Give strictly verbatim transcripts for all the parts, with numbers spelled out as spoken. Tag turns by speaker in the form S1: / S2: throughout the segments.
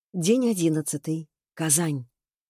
S1: День одиннадцатый. Казань.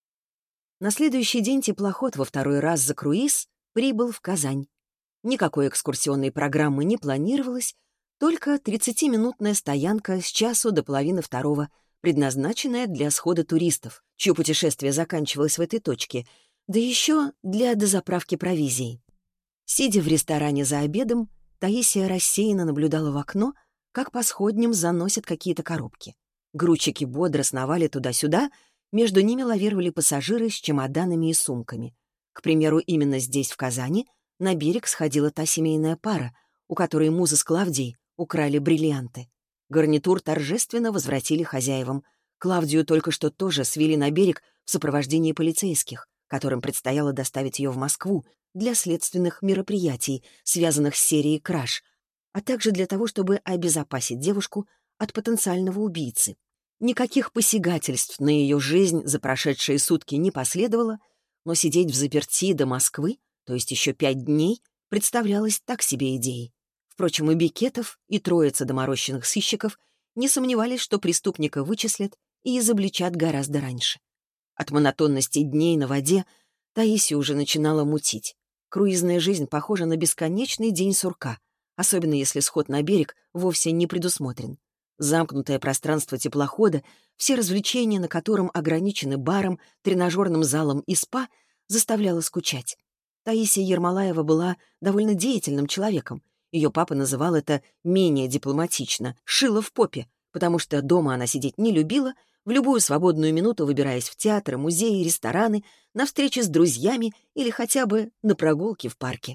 S1: На следующий день теплоход во второй раз за круиз прибыл в Казань. Никакой экскурсионной программы не планировалось, только тридцатиминутная стоянка с часу до половины второго, предназначенная для схода туристов, чье путешествие заканчивалось в этой точке, да еще для дозаправки провизии. Сидя в ресторане за обедом, Таисия рассеянно наблюдала в окно, как по сходням заносят какие-то коробки. Грузчики бодро сновали туда-сюда, между ними лавировали пассажиры с чемоданами и сумками. К примеру, именно здесь, в Казани, на берег сходила та семейная пара, у которой Муза с Клавдией украли бриллианты. Гарнитур торжественно возвратили хозяевам. Клавдию только что тоже свели на берег в сопровождении полицейских, которым предстояло доставить ее в Москву для следственных мероприятий, связанных с серией краж, а также для того, чтобы обезопасить девушку от потенциального убийцы. Никаких посягательств на ее жизнь за прошедшие сутки не последовало, но сидеть взаперти до Москвы, то есть еще пять дней, представлялось так себе идеей. Впрочем, и Бекетов, и троица доморощенных сыщиков не сомневались, что преступника вычислят и изобличат гораздо раньше. От монотонности дней на воде Таисию уже начинала мутить. Круизная жизнь похожа на бесконечный день сурка, особенно если сход на берег вовсе не предусмотрен. Замкнутое пространство теплохода, все развлечения, на котором ограничены баром, тренажерным залом и спа, заставляло скучать. Таисия Ермолаева была довольно деятельным человеком. Ее папа называл это менее дипломатично «шило в попе», потому что дома она сидеть не любила, в любую свободную минуту выбираясь в театры, музеи, рестораны, на встречи с друзьями или хотя бы на прогулки в парке.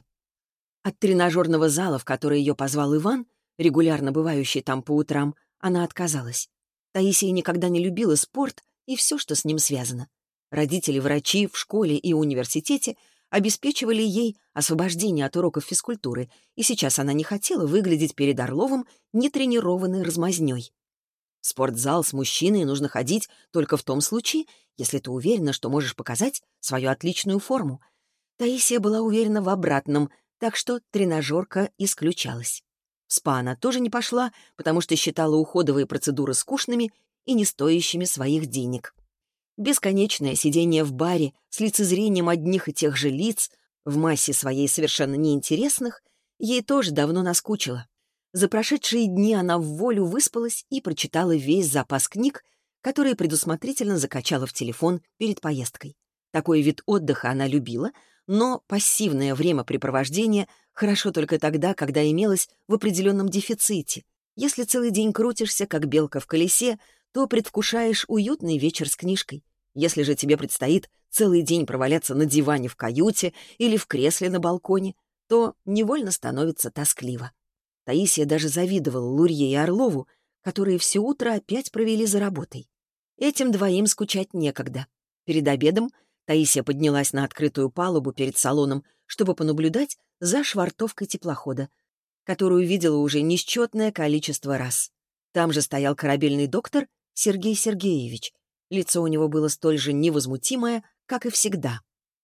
S1: От тренажерного зала, в который ее позвал Иван, регулярно бывающий там по утрам, она отказалась. Таисия никогда не любила спорт и все, что с ним связано. Родители-врачи в школе и университете обеспечивали ей освобождение от уроков физкультуры, и сейчас она не хотела выглядеть перед Орловым нетренированной размазнёй. В спортзал с мужчиной нужно ходить только в том случае, если ты уверена, что можешь показать свою отличную форму. Таисия была уверена в обратном, так что тренажерка исключалась. В спа она тоже не пошла, потому что считала уходовые процедуры скучными и не стоящими своих денег. Бесконечное сидение в баре с лицезрением одних и тех же лиц, в массе своей совершенно неинтересных, ей тоже давно наскучило. За прошедшие дни она в волю выспалась и прочитала весь запас книг, которые предусмотрительно закачала в телефон перед поездкой. Такой вид отдыха она любила, но пассивное времяпрепровождение хорошо только тогда, когда имелось в определенном дефиците. Если целый день крутишься, как белка в колесе, то предвкушаешь уютный вечер с книжкой. Если же тебе предстоит целый день проваляться на диване в каюте или в кресле на балконе, то невольно становится тоскливо. Таисия даже завидовала Лурье и Орлову, которые все утро опять провели за работой. Этим двоим скучать некогда. Перед обедом Таисия поднялась на открытую палубу перед салоном, чтобы понаблюдать за швартовкой теплохода, которую видела уже несчетное количество раз. Там же стоял корабельный доктор Сергей Сергеевич. Лицо у него было столь же невозмутимое, как и всегда.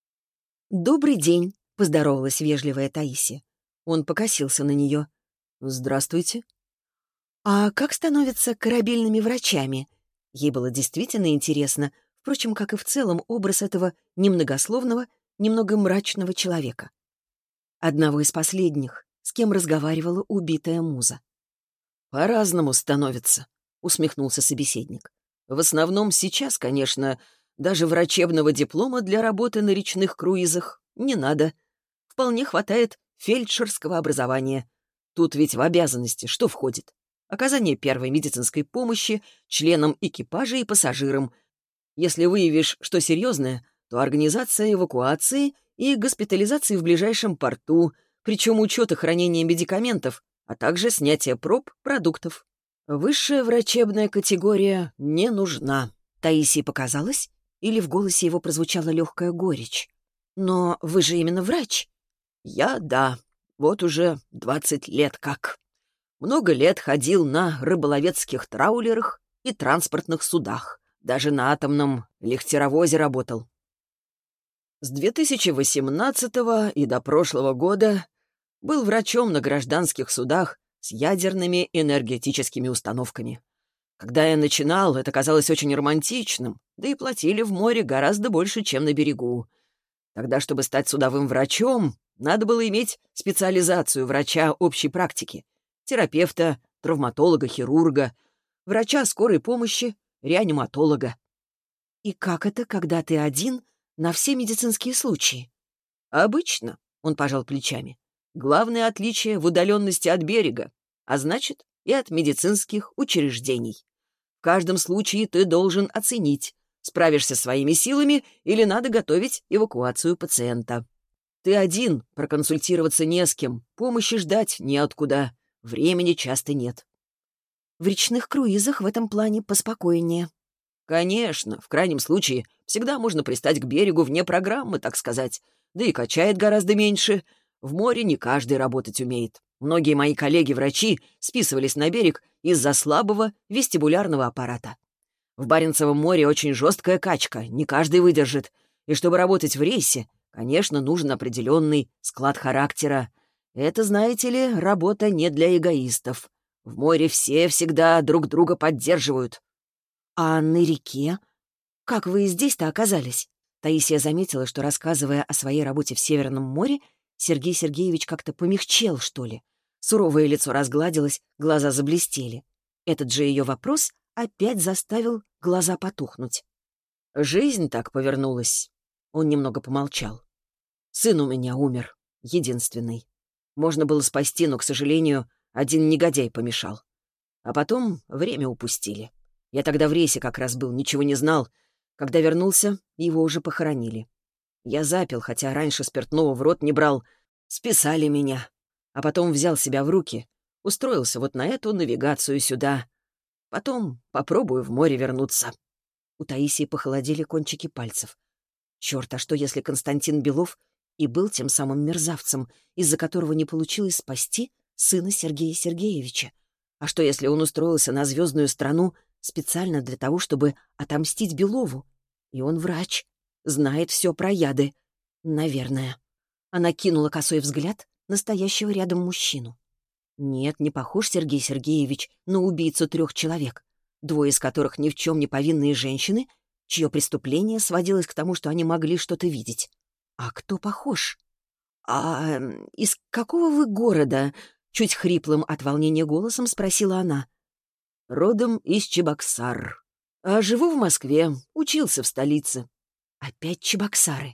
S1: «Добрый день», — поздоровалась вежливая Таисия. Он покосился на нее. «Здравствуйте». «А как становятся корабельными врачами?» Ей было действительно интересно, впрочем, как и в целом образ этого немногословного, немного мрачного человека. Одного из последних, с кем разговаривала убитая Муза.
S2: «По-разному становится», — усмехнулся собеседник. «В основном сейчас, конечно, даже врачебного диплома для работы на речных круизах не надо. Вполне хватает фельдшерского образования. Тут ведь в обязанности что входит? Оказание первой медицинской помощи членам экипажа и пассажирам. Если выявишь, что серьезное, то организация эвакуации и госпитализации в ближайшем порту, причем учет и хранение медикаментов, а также снятие проб продуктов. Высшая врачебная категория не нужна».
S1: Таисии показалось, или в голосе его прозвучала легкая горечь. «Но вы же именно врач».
S2: «Я — да. Вот уже двадцать лет как. Много лет ходил на рыболовецких траулерах и транспортных судах. Даже на атомном лихтеровозе работал. С две тысячи восемнадцатого и до прошлого года был врачом на гражданских судах с ядерными энергетическими установками. Когда я начинал, это казалось очень романтичным, да и платили в море гораздо больше, чем на берегу. Тогда, чтобы стать судовым врачом, надо было иметь специализацию врача общей практики, терапевта, травматолога, хирурга, врача скорой помощи, реаниматолога.
S1: И как это, когда ты один на все медицинские случаи?
S2: Обычно, он пожал плечами, главное отличие в удаленности от берега, а значит, и от медицинских учреждений. В каждом случае ты должен оценить, справишься своими силами или надо готовить эвакуацию пациента. Ты один, проконсультироваться не с кем, помощи ждать неоткуда, времени часто нет.
S1: В речных круизах в этом плане поспокойнее.
S2: Конечно, в крайнем случае, всегда можно пристать к берегу вне программы, так сказать, да и качает гораздо меньше. В море не каждый работать умеет. Многие мои коллеги-врачи списывались на берег из-за слабого вестибулярного аппарата. В Баренцевом море очень жесткая качка, не каждый выдержит. И чтобы работать в рейсе, конечно, нужен определенный склад характера. Это, знаете ли, работа не для эгоистов. В море все всегда друг друга поддерживают.
S1: А на реке? Как вы здесь-то оказались? Таисия заметила, что, рассказывая о своей работе в Северном море, Сергей Сергеевич как-то помягчел, что ли. Суровое лицо разгладилось, глаза заблестели. Этот же ее вопрос опять заставил глаза потухнуть.
S2: Жизнь так повернулась. Он немного помолчал. Сын у меня умер, единственный. Можно было спасти, но, к сожалению, один негодяй помешал. А потом время упустили. Я тогда в рейсе как раз был, ничего не знал. Когда вернулся, его уже похоронили. Я запил, хотя раньше спиртного в рот не брал. Списали меня. А потом взял себя в руки, устроился вот на эту навигацию сюда. Потом попробую в море вернуться.
S1: У Таисии похолодели кончики пальцев. Черт, а что, если Константин Белов и был тем самым мерзавцем, из-за которого не получилось спасти сына Сергея Сергеевича? А что, если он устроился на звездную страну специально для того, чтобы отомстить Белову? И он врач, знает все про яды. Наверное. Она кинула косой взгляд на стоящего рядом мужчину. Нет, не похож Сергей Сергеевич на убийцу трех человек, двое из которых ни в чем не повинные женщины, чье преступление сводилось к тому, что они могли что-то видеть. А кто похож? «А из какого вы города?» — чуть хриплым от волнения голосом спросила она.
S2: Родом из Чебоксар. А живу в Москве, учился в столице.
S1: Опять Чебоксары.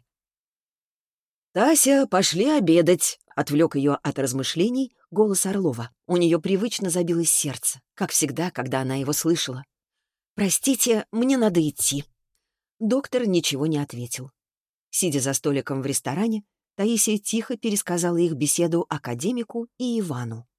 S2: «Тася, пошли обедать!» — отвлек ее от размышлений
S1: голос Орлова. У нее привычно забилось сердце, как всегда, когда она его слышала. «Простите, мне надо идти». Доктор ничего не ответил. Сидя за столиком в ресторане, Таисия тихо пересказала их беседу академику и Ивану.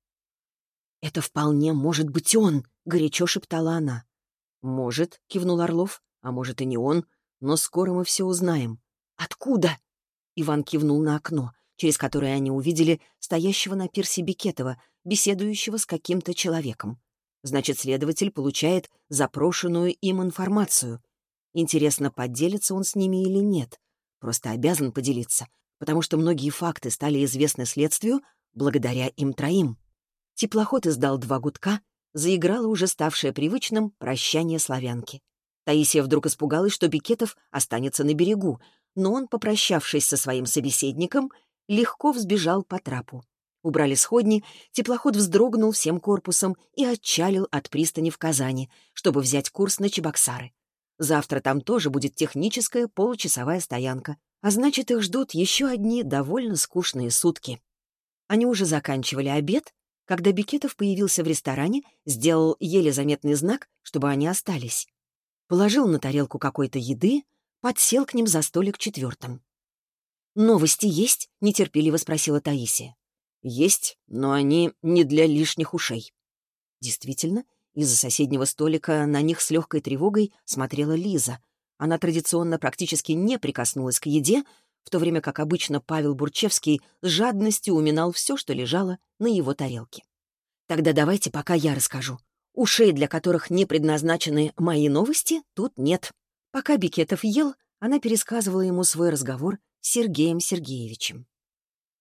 S1: «Это вполне может быть он», — горячо шептала она.
S2: «Может», — кивнул Орлов, — «а может и не он, но скоро мы все узнаем».
S1: «Откуда?» Иван кивнул на окно, через которое они увидели стоящего на пирсе Бекетова, беседующего с каким-то человеком. Значит, следователь получает запрошенную им информацию. Интересно, поделится он с ними или нет. Просто обязан поделиться, потому что многие факты стали известны следствию благодаря им троим. Теплоход издал два гудка, заиграло уже ставшее привычным прощание славянки. Таисия вдруг испугалась, что Бекетов останется на берегу, но он, попрощавшись со своим собеседником, легко взбежал по трапу. Убрали сходни, теплоход вздрогнул всем корпусом и отчалил от пристани в Казани, чтобы взять курс на Чебоксары. Завтра там тоже будет техническая получасовая стоянка, а значит, их ждут еще одни довольно скучные сутки. Они уже заканчивали обед, когда Бекетов появился в ресторане, сделал еле заметный знак, чтобы они остались. Положил на тарелку какой-то еды, подсел к ним за столик четвертым. «Новости есть?» — нетерпеливо спросила Таисия.
S2: «Есть, но они не для лишних ушей».
S1: Действительно, из-за соседнего столика на них с легкой тревогой смотрела Лиза. Она традиционно практически не прикоснулась к еде, в то время как обычно Павел Бурчевский с жадностью уминал все, что лежало на его тарелке. «Тогда давайте пока я расскажу. Ушей, для которых не предназначены мои новости, тут нет». Пока Бекетов ел, она пересказывала ему свой разговор с Сергеем Сергеевичем.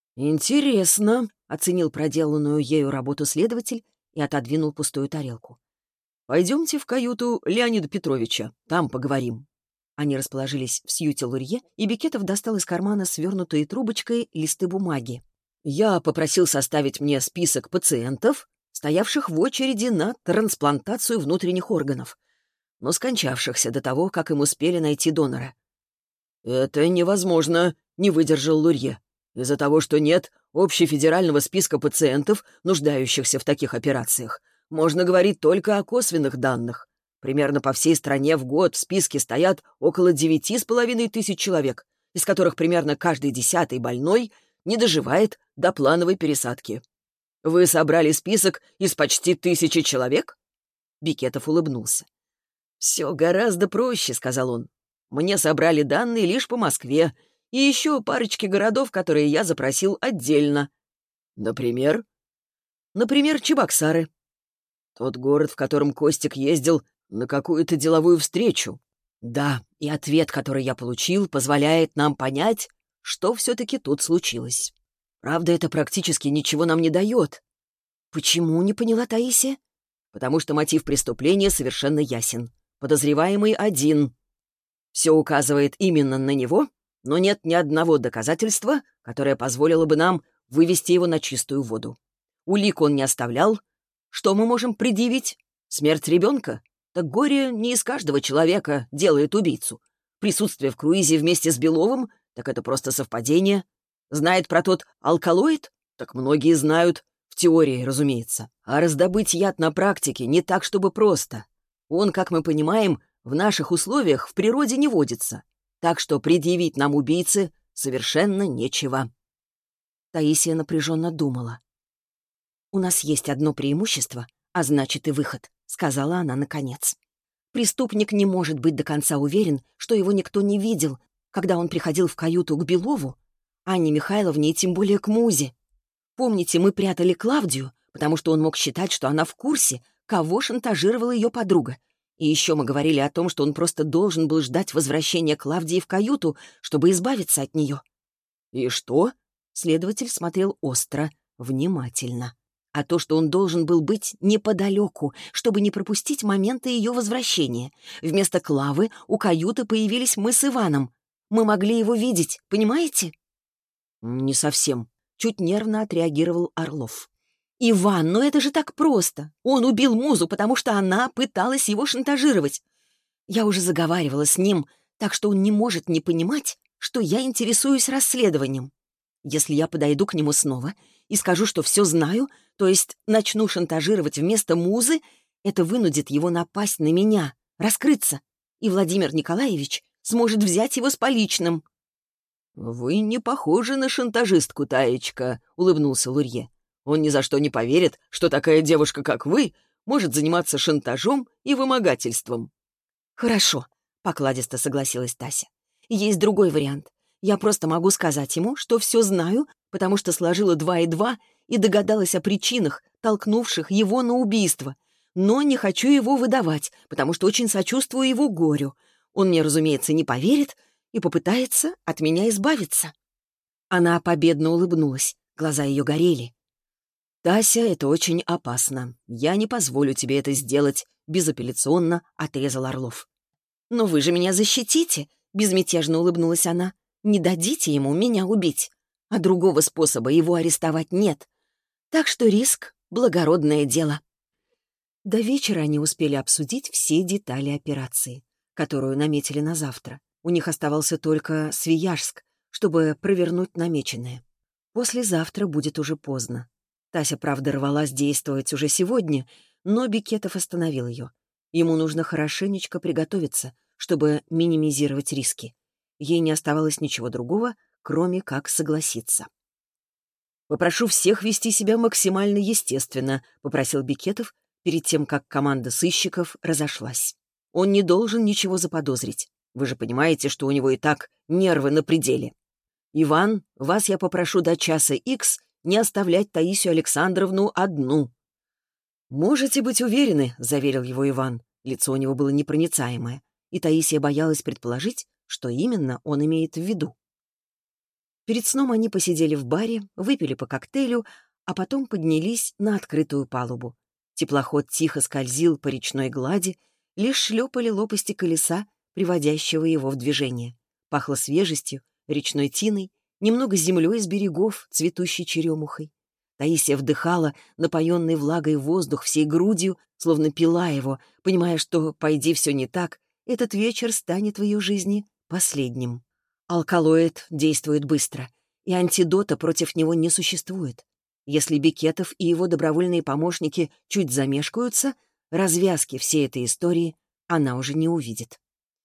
S2: «Интересно», — оценил проделанную ею работу следователь и отодвинул пустую тарелку. Пойдемте в каюту Леонида Петровича, там поговорим».
S1: Они расположились в сьюте Лурье, и Бекетов достал из кармана свернутые трубочкой листы бумаги.
S2: «Я попросил составить мне список пациентов, стоявших в очереди на трансплантацию внутренних органов, но скончавшихся до того, как им успели найти донора». «Это невозможно», — не выдержал Лурье. «Из-за того, что нет общефедерального списка пациентов, нуждающихся в таких операциях, можно говорить только о косвенных данных. Примерно по всей стране в год в списке стоят около девяти с половиной тысяч человек, из которых примерно каждый десятый больной не доживает до плановой пересадки. Вы собрали список из почти тысячи человек?»
S1: Бекетов улыбнулся.
S2: «Все гораздо проще», — сказал он. «Мне собрали данные лишь по Москве и еще парочке городов, которые я запросил отдельно». «Например?» «Например, Чебоксары. Тот город, в котором Костик ездил на какую-то деловую встречу. Да, и ответ, который я получил, позволяет нам понять, что все-таки тут случилось. Правда, это практически ничего нам не дает».
S1: «Почему?» — не поняла Таисия.
S2: «Потому что мотив преступления совершенно ясен. Подозреваемый один. Все указывает именно на него, но нет ни одного доказательства, которое позволило бы нам вывести его на чистую воду. Улик он не оставлял. Что мы можем предъявить? Смерть ребенка? Так горе не из каждого человека делает убийцу. Присутствие в круизе вместе с Беловым? Так это просто совпадение. Знает про тот алкалоид? Так многие знают. В теории, разумеется. А раздобыть яд на практике не так, чтобы просто. Он, как мы понимаем, в наших условиях в природе не водится. Так что предъявить нам убийцы совершенно нечего».
S1: Таисия напряженно думала. «У нас есть одно преимущество, а значит и выход», — сказала она наконец. «Преступник не может быть до конца уверен, что его никто не видел, когда он приходил в каюту к Белову, Анне Михайловне и тем более к Музе. Помните, мы прятали Клавдию, потому что он мог считать, что она в курсе, кого шантажировала ее подруга. И еще мы говорили о том, что он просто должен был ждать возвращения Клавдии в каюту, чтобы избавиться от нее».
S2: «И что?»
S1: Следователь смотрел остро, внимательно. «А то, что он должен был быть неподалеку, чтобы не пропустить момента ее возвращения. Вместо Клавы у каюты появились мы с Иваном. Мы могли его видеть, понимаете?»
S2: «Не совсем»,
S1: — чуть нервно отреагировал Орлов. «Иван, ну это же так просто. Он убил Музу, потому что она пыталась его шантажировать. Я уже заговаривала с ним, так что он не может не понимать, что я интересуюсь расследованием. Если я подойду к нему снова и скажу, что все знаю, то есть начну шантажировать вместо Музы, это вынудит его напасть на меня, раскрыться, и Владимир Николаевич сможет взять его с поличным».
S2: «Вы не похожи на шантажистку, Таечка», — улыбнулся Лурье. «Он ни за что не поверит, что такая девушка, как вы, может заниматься шантажом и вымогательством».
S1: «Хорошо», — покладисто согласилась Тася. «Есть другой вариант. Я просто могу сказать ему, что все знаю, потому что сложила два и два и догадалась о причинах, толкнувших его на убийство. Но не хочу его выдавать, потому что очень сочувствую его горю. Он мне, разумеется, не поверит и попытается от меня избавиться». Она победно улыбнулась, глаза ее горели.
S2: «Тася, это очень опасно. Я не позволю тебе это сделать», — безапелляционно отрезал Орлов.
S1: «Но вы же меня защитите», — безмятежно улыбнулась она. «Не дадите ему меня убить, а другого способа его арестовать нет. Так что риск — благородное дело». До вечера они успели обсудить все детали операции, которую наметили на завтра. У них оставался только Свияжск, чтобы провернуть намеченное. Послезавтра будет уже поздно. Тася, правда, рвалась действовать уже сегодня, но Бекетов остановил ее. Ему нужно хорошенечко приготовиться, чтобы минимизировать риски. Ей не оставалось ничего другого, кроме как согласиться.
S2: «Попрошу всех вести себя максимально естественно», — попросил Бекетов перед тем, как команда сыщиков разошлась. «Он не должен ничего заподозрить. Вы же понимаете, что у него и так нервы на пределе. Иван, вас я попрошу до часа икс не оставлять Таисию Александровну одну». «Можете быть уверены», — заверил его Иван. Лицо у него было непроницаемое, и Таисия боялась предположить, что именно он имеет в виду. Перед сном они посидели в баре, выпили по коктейлю, а потом поднялись на открытую палубу.
S1: Теплоход тихо скользил по речной глади, лишь шлепали лопасти колеса, приводящего его в движение. Пахло свежестью, речной тиной, немного землей с берегов, цветущей черемухой. Таисия вдыхала напоенный влагой воздух всей грудью, словно пила его, понимая, что, пойди все не так, этот вечер станет в ее жизни последним. Алкалоид действует быстро, и антидота против него не существует. Если Бекетов и его добровольные помощники чуть замешкаются, развязки всей этой истории она уже не увидит.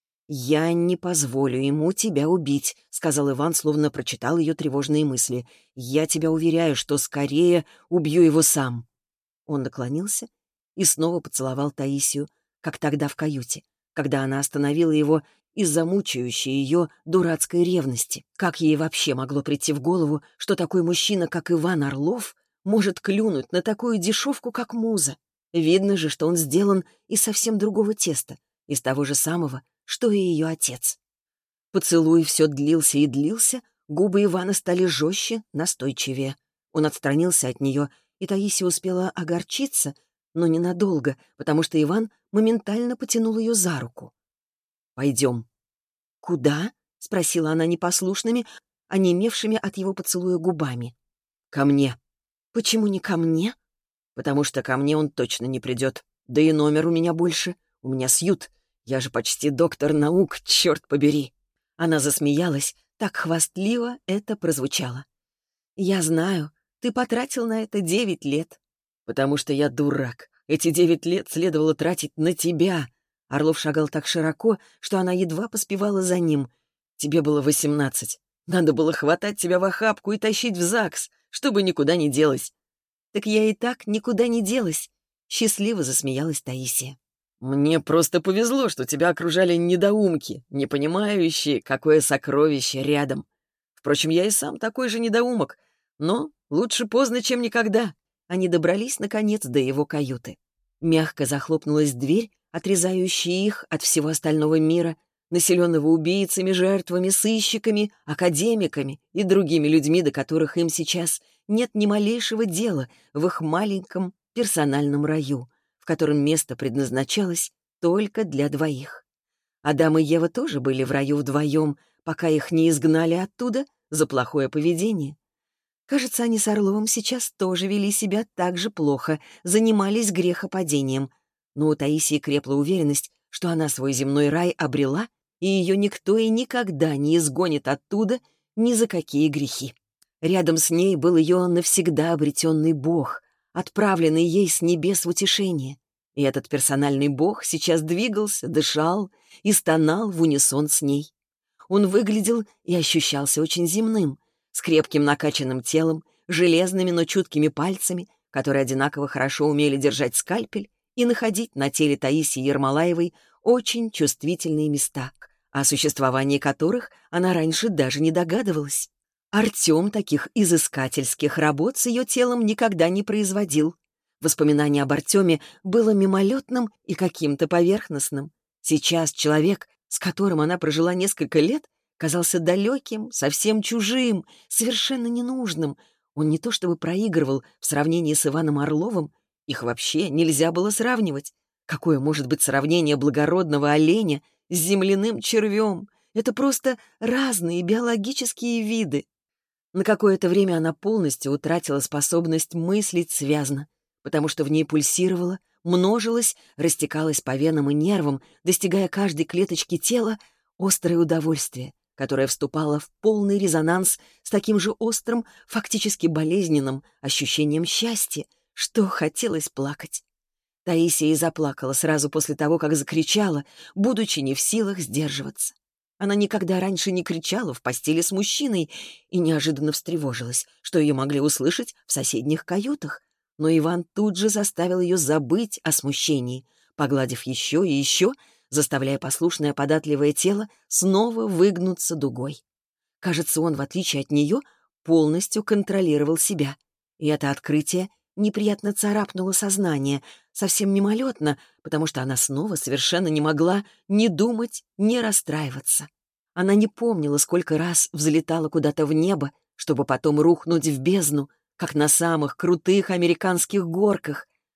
S1: «Я не позволю ему тебя убить», — сказал Иван, словно прочитал ее тревожные мысли. «Я тебя уверяю, что скорее убью его сам». Он наклонился и снова поцеловал Таисию, как тогда в каюте, когда она остановила его из-за мучающей ее дурацкой ревности. Как ей вообще могло прийти в голову, что такой мужчина, как Иван Орлов, может клюнуть на такую дешевку, как Муза? Видно же, что он сделан из совсем другого теста, из того же самого, что и ее отец. Поцелуй все длился и длился, губы Ивана стали жестче, настойчивее. Он отстранился от нее, и Таисия успела огорчиться, но ненадолго, потому что Иван моментально потянул ее за руку. «Пойдем». «Куда?» — спросила она непослушными, онемевшими от его поцелуя губами. «Ко мне». «Почему не ко мне?» «Потому что ко мне он точно не придет. Да и номер у меня больше. У меня сьют. Я же почти доктор наук, черт побери». Она засмеялась, так хвастливо это прозвучало. «Я знаю, ты потратил на это девять лет». «Потому что я дурак. Эти девять лет следовало тратить на тебя». Орлов шагал так широко, что она едва поспевала за ним. «Тебе было восемнадцать. Надо было хватать тебя в охапку и тащить в ЗАГС, чтобы никуда не делась». «Так я и так никуда не делась», — счастливо засмеялась Таисия. «Мне просто повезло, что тебя окружали недоумки, не понимающие, какое сокровище рядом. Впрочем, я и сам такой же недоумок, но лучше поздно, чем никогда». Они добрались, наконец, до его каюты. Мягко захлопнулась дверь, отрезающая их от всего остального мира, населенного убийцами, жертвами, сыщиками, академиками и другими людьми, до которых им сейчас нет ни малейшего дела в их маленьком персональном раю, в котором место предназначалось только для двоих. Адам и Ева тоже были в раю вдвоем, пока их не изгнали оттуда за плохое поведение. Кажется, они с Орловым сейчас тоже вели себя так же плохо, занимались грехопадением. Но у Таисии крепла уверенность, что она свой земной рай обрела, и ее никто и никогда не изгонит оттуда ни за какие грехи. Рядом с ней был ее навсегда обретенный Бог, отправленный ей с небес в утешение. И этот персональный Бог сейчас двигался, дышал и стонал в унисон с ней. Он выглядел и ощущался очень земным, с крепким накачанным телом, железными, но чуткими пальцами, которые одинаково хорошо умели держать скальпель и находить на теле Таисии Ермолаевой очень чувствительные места, о существовании которых она раньше даже не догадывалась. Артем таких изыскательских работ с ее телом никогда не производил. Воспоминание об Артеме было мимолетным и каким-то поверхностным. Сейчас человек, с которым она прожила несколько лет, казался далеким, совсем чужим, совершенно ненужным. Он не то чтобы проигрывал в сравнении с Иваном Орловым, их вообще нельзя было сравнивать. Какое может быть сравнение благородного оленя с земляным червем? Это просто разные биологические виды. На какое-то время она полностью утратила способность мыслить связно, потому что в ней пульсировало, множилось, растекалось по венам и нервам, достигая каждой клеточки тела острое удовольствие, которое вступало в полный резонанс с таким же острым, фактически болезненным ощущением счастья, что хотелось плакать. Таисия и заплакала сразу после того, как закричала, будучи не в силах сдерживаться. Она никогда раньше не кричала в постели с мужчиной и неожиданно встревожилась, что ее могли услышать в соседних каютах. Но Иван тут же заставил ее забыть о смущении, погладив еще и еще, заставляя послушное податливое тело снова выгнуться дугой. Кажется, он, в отличие от нее, полностью контролировал себя. И это открытие неприятно царапнуло сознание, совсем мимолетно, потому что она снова совершенно не могла ни думать, ни расстраиваться. Она не помнила, сколько раз взлетала куда-то в небо, чтобы потом рухнуть в бездну, как на самых крутых американских горках.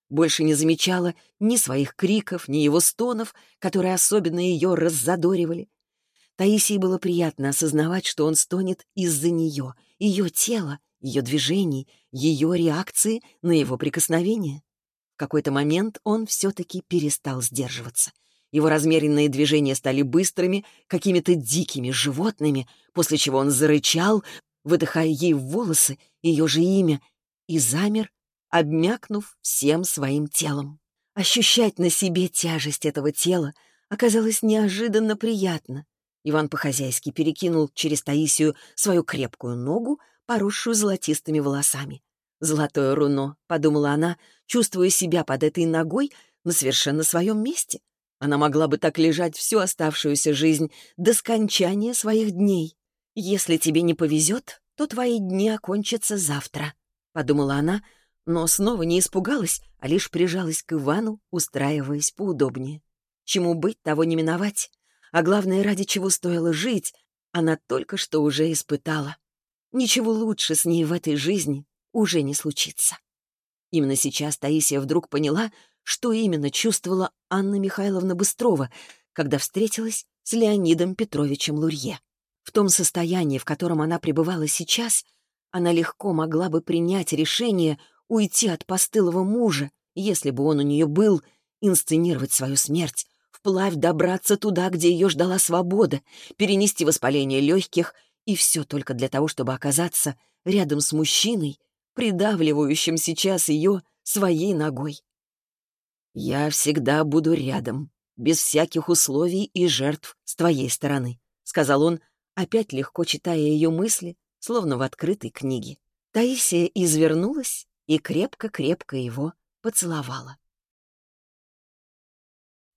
S1: больше не замечала ни своих криков, ни его стонов, которые особенно ее раззадоривали. Таисии было приятно осознавать, что он стонет из-за нее, ее тела, ее движений, ее реакции на его прикосновение. В какой-то момент он все-таки перестал сдерживаться. Его размеренные движения стали быстрыми, какими-то дикими животными, после чего он зарычал, выдыхая ей в волосы ее же имя, и замер, обмякнув всем своим телом. Ощущать на себе тяжесть этого тела оказалось неожиданно приятно. Иван по-хозяйски перекинул через Таисию свою крепкую ногу, поросшую золотистыми волосами. «Золотое руно», — подумала она, чувствуя себя под этой ногой на совершенно своем месте. Она могла бы так лежать всю оставшуюся жизнь до скончания своих дней. «Если тебе не повезет, то твои дни окончатся завтра», — подумала она, но снова не испугалась, а лишь прижалась к Ивану, устраиваясь поудобнее. Чему быть, того не миновать. А главное, ради чего стоило жить, она только что уже испытала. Ничего лучше с ней в этой жизни уже не случится. Именно сейчас Таисия вдруг поняла, что именно чувствовала Анна Михайловна Быстрова, когда встретилась с Леонидом Петровичем Лурье. В том состоянии, в котором она пребывала сейчас, она легко могла бы принять решение уйти от постылого мужа, если бы он у нее был, инсценировать свою смерть, вплавь добраться туда, где ее ждала свобода, перенести воспаление легких, и все только для того, чтобы оказаться рядом с мужчиной, придавливающим сейчас ее своей ногой. «Я всегда буду рядом, без всяких условий и жертв с твоей стороны», — сказал он, опять легко читая ее мысли, словно в открытой книге. Таисия извернулась и крепко-крепко его поцеловала.